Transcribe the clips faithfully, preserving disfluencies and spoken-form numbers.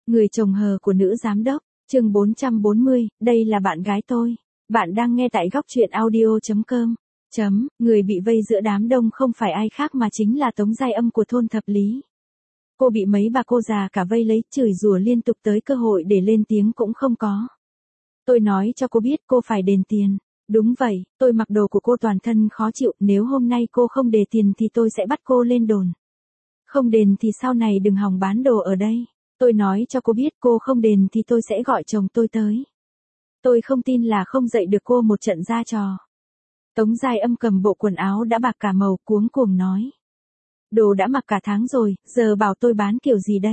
Người chồng hờ của nữ giám đốc, chương bốn trăm bốn mươi, đây là bạn gái tôi. Bạn đang nghe tại góc truyện audio.com. Chấm, người bị vây giữa đám đông không phải ai khác mà chính là Tống Giai Âm của thôn Thập Lý. Cô bị mấy bà cô già cả vây lấy, chửi rủa liên tục, tới cơ hội để lên tiếng cũng không có. Tôi nói cho cô biết cô phải đền tiền. Đúng vậy, tôi mặc đồ của cô toàn thân khó chịu, nếu hôm nay cô không đền tiền thì tôi sẽ bắt cô lên đồn. Không đền thì sau này đừng hòng bán đồ ở đây. Tôi nói cho cô biết cô không đền thì tôi sẽ gọi chồng tôi tới. Tôi không tin là không dạy được cô một trận ra trò. Tống Giai Âm cầm bộ quần áo đã bạc cả màu, cuống cuồng nói. Đồ đã mặc cả tháng rồi, giờ bảo tôi bán kiểu gì đây?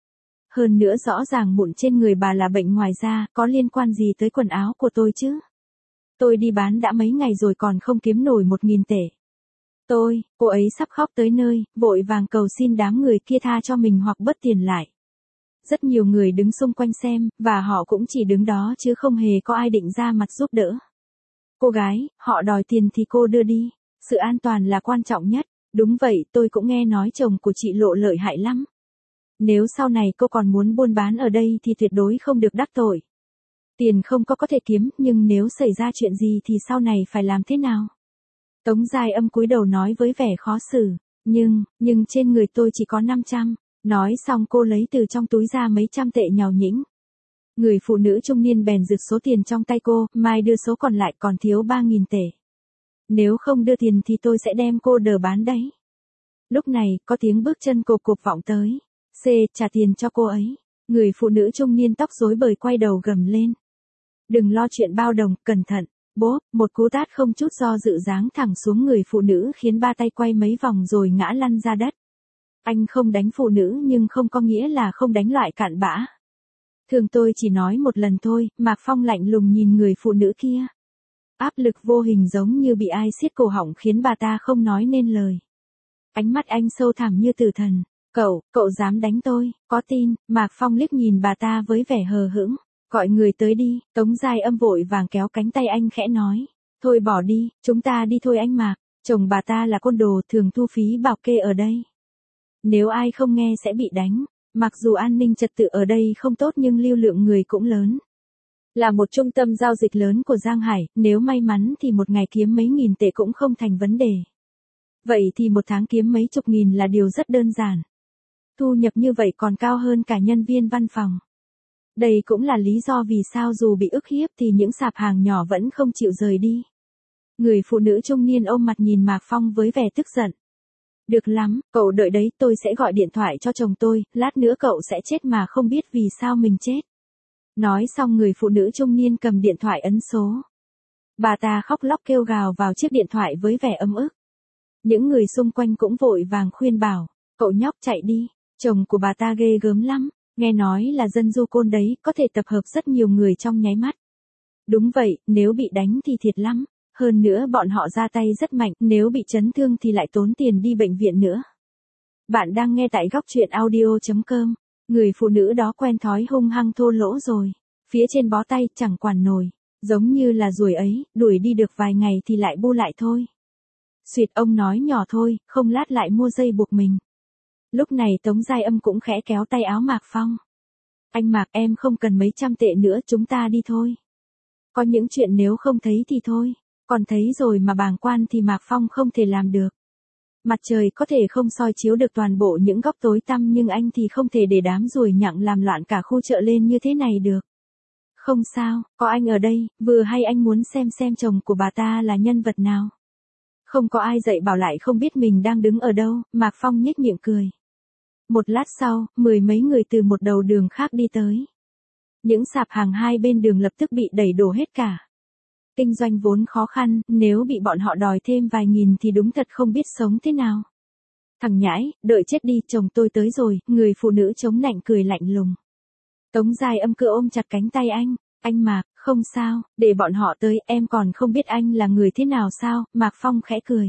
Hơn nữa rõ ràng mụn trên người bà là bệnh ngoài da, có liên quan gì tới quần áo của tôi chứ? Tôi đi bán đã mấy ngày rồi còn không kiếm nổi một nghìn tệ. Tôi, cô ấy sắp khóc tới nơi, vội vàng cầu xin đám người kia tha cho mình hoặc bớt tiền lại. Rất nhiều người đứng xung quanh xem, và họ cũng chỉ đứng đó chứ không hề có ai định ra mặt giúp đỡ. Cô gái, họ đòi tiền thì cô đưa đi. Sự an toàn là quan trọng nhất. Đúng vậy, tôi cũng nghe nói chồng của chị lộ lợi hại lắm. Nếu sau này cô còn muốn buôn bán ở đây thì tuyệt đối không được đắc tội. Tiền không có có thể kiếm, nhưng nếu xảy ra chuyện gì thì sau này phải làm thế nào? Tống Giai Âm cúi đầu nói với vẻ khó xử. Nhưng, nhưng trên người tôi chỉ có năm trăm. Nói xong cô lấy từ trong túi ra mấy trăm tệ nhàu nhĩnh. Người phụ nữ trung niên bèn giật số tiền trong tay cô, mai đưa số còn lại, còn thiếu ba nghìn tệ. Nếu không đưa tiền thì tôi sẽ đem cô đờ bán đấy. Lúc này, có tiếng bước chân cộp cộp vọng tới. C, trả tiền cho cô ấy. Người phụ nữ trung niên tóc rối bời quay đầu gầm lên. Đừng lo chuyện bao đồng, cẩn thận. Bốp, một cú tát không chút do dự giáng thẳng xuống người phụ nữ khiến ba tay quay mấy vòng rồi ngã lăn ra đất. Anh không đánh phụ nữ nhưng không có nghĩa là không đánh loại cặn bã. Thường tôi chỉ nói một lần thôi, Mạc Phong lạnh lùng nhìn người phụ nữ kia. Áp lực vô hình giống như bị ai siết cổ họng khiến bà ta không nói nên lời. Ánh mắt anh sâu thẳm như tử thần. Cậu, cậu dám đánh tôi, có tin? Mạc Phong liếc nhìn bà ta với vẻ hờ hững. Gọi người tới đi. Tống Giai Âm vội vàng kéo cánh tay anh khẽ nói. Thôi bỏ đi, chúng ta đi thôi anh Mạc. Chồng bà ta là côn đồ, thường thu phí bảo kê ở đây. Nếu ai không nghe sẽ bị đánh. Mặc dù an ninh trật tự ở đây không tốt nhưng lưu lượng người cũng lớn. Là một trung tâm giao dịch lớn của Giang Hải, nếu may mắn thì một ngày kiếm mấy nghìn tệ cũng không thành vấn đề. Vậy thì một tháng kiếm mấy chục nghìn là điều rất đơn giản. Thu nhập như vậy còn cao hơn cả nhân viên văn phòng. Đây cũng là lý do vì sao dù bị ức hiếp thì những sạp hàng nhỏ vẫn không chịu rời đi. Người phụ nữ trung niên ôm mặt nhìn Mạc Phong với vẻ tức giận. Được lắm, cậu đợi đấy, tôi sẽ gọi điện thoại cho chồng tôi, lát nữa cậu sẽ chết mà không biết vì sao mình chết. Nói xong người phụ nữ trung niên cầm điện thoại ấn số. Bà ta khóc lóc kêu gào vào chiếc điện thoại với vẻ ấm ức. Những người xung quanh cũng vội vàng khuyên bảo, cậu nhóc chạy đi, chồng của bà ta ghê gớm lắm, nghe nói là dân du côn đấy, có thể tập hợp rất nhiều người trong nháy mắt. Đúng vậy, nếu bị đánh thì thiệt lắm. Hơn nữa bọn họ ra tay rất mạnh, nếu bị chấn thương thì lại tốn tiền đi bệnh viện nữa. Bạn đang nghe tại góc truyện audio.com. Người phụ nữ đó quen thói hung hăng thô lỗ rồi. Phía trên bó tay chẳng quản nổi. Giống như là ruồi ấy, đuổi đi được vài ngày thì lại bu lại thôi. Xuyệt, ông nói nhỏ thôi, không lát lại mua dây buộc mình. Lúc này Tống Giai Âm cũng khẽ kéo tay áo Mạc Phong. Anh Mạc, em không cần mấy trăm tệ nữa, chúng ta đi thôi. Có những chuyện nếu không thấy thì thôi. Còn thấy rồi mà bàng quan thì Mạc Phong không thể làm được. Mặt trời có thể không soi chiếu được toàn bộ những góc tối tăm nhưng anh thì không thể để đám ruồi nhặng làm loạn cả khu chợ lên như thế này được. Không sao, có anh ở đây, vừa hay anh muốn xem xem chồng của bà ta là nhân vật nào. Không có ai dạy bảo lại không biết mình đang đứng ở đâu, Mạc Phong nhếch miệng cười. Một lát sau, mười mấy người từ một đầu đường khác đi tới. Những sạp hàng hai bên đường lập tức bị đẩy đổ hết cả. Kinh doanh vốn khó khăn, nếu bị bọn họ đòi thêm vài nghìn thì đúng thật không biết sống thế nào. Thằng nhãi, đợi chết đi, chồng tôi tới rồi, người phụ nữ chống nạnh cười lạnh lùng. Tống Giai Âm cứ ôm chặt cánh tay anh, anh Mạc, không sao, để bọn họ tới, em còn không biết anh là người thế nào sao, Mạc Phong khẽ cười.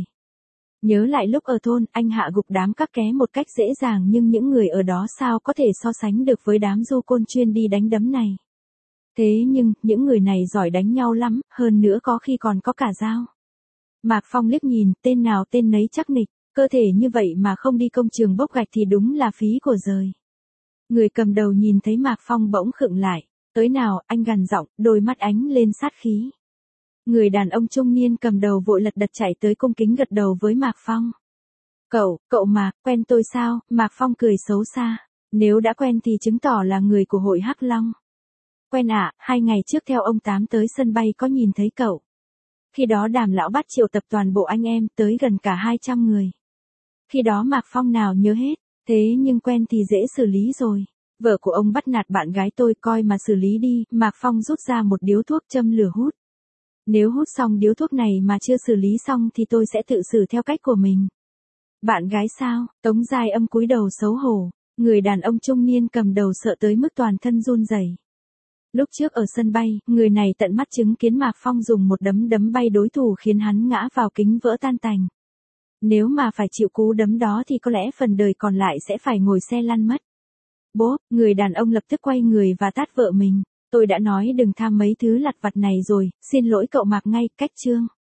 Nhớ lại lúc ở thôn, anh hạ gục đám các ké một cách dễ dàng nhưng những người ở đó sao có thể so sánh được với đám du côn chuyên đi đánh đấm này. Thế nhưng, những người này giỏi đánh nhau lắm, hơn nữa có khi còn có cả dao. Mạc Phong liếc nhìn, tên nào tên nấy chắc nịch, cơ thể như vậy mà không đi công trường bốc gạch thì đúng là phí của giời. Người cầm đầu nhìn thấy Mạc Phong bỗng khựng lại. Tới nào, anh gằn giọng, đôi mắt ánh lên sát khí. Người đàn ông trung niên cầm đầu vội lật đật chạy tới cung kính gật đầu với Mạc Phong. Cậu, cậu Mạc, quen tôi sao? Mạc Phong cười xấu xa. Nếu đã quen thì chứng tỏ là người của hội Hắc Long. Quen ạ, à, hai ngày trước theo ông Tám tới sân bay có nhìn thấy cậu. Khi đó Đàm lão bắt triệu tập toàn bộ anh em tới gần cả hai trăm người. Khi đó Mạc Phong nào nhớ hết, thế nhưng quen thì dễ xử lý rồi. Vợ của ông bắt nạt bạn gái tôi coi mà xử lý đi, Mạc Phong rút ra một điếu thuốc châm lửa hút. Nếu hút xong điếu thuốc này mà chưa xử lý xong thì tôi sẽ tự xử theo cách của mình. Bạn gái sao? Tống Giai Âm cúi đầu xấu hổ, người đàn ông trung niên cầm đầu sợ tới mức toàn thân run rẩy. Lúc trước ở sân bay, người này tận mắt chứng kiến Mạc Phong dùng một đấm đấm bay đối thủ khiến hắn ngã vào kính vỡ tan tành. Nếu mà phải chịu cú đấm đó thì có lẽ phần đời còn lại sẽ phải ngồi xe lăn mất. Bố, người đàn ông lập tức quay người và tát vợ mình. Tôi đã nói đừng tham mấy thứ lặt vặt này rồi, xin lỗi cậu Mạc ngay, cách chương.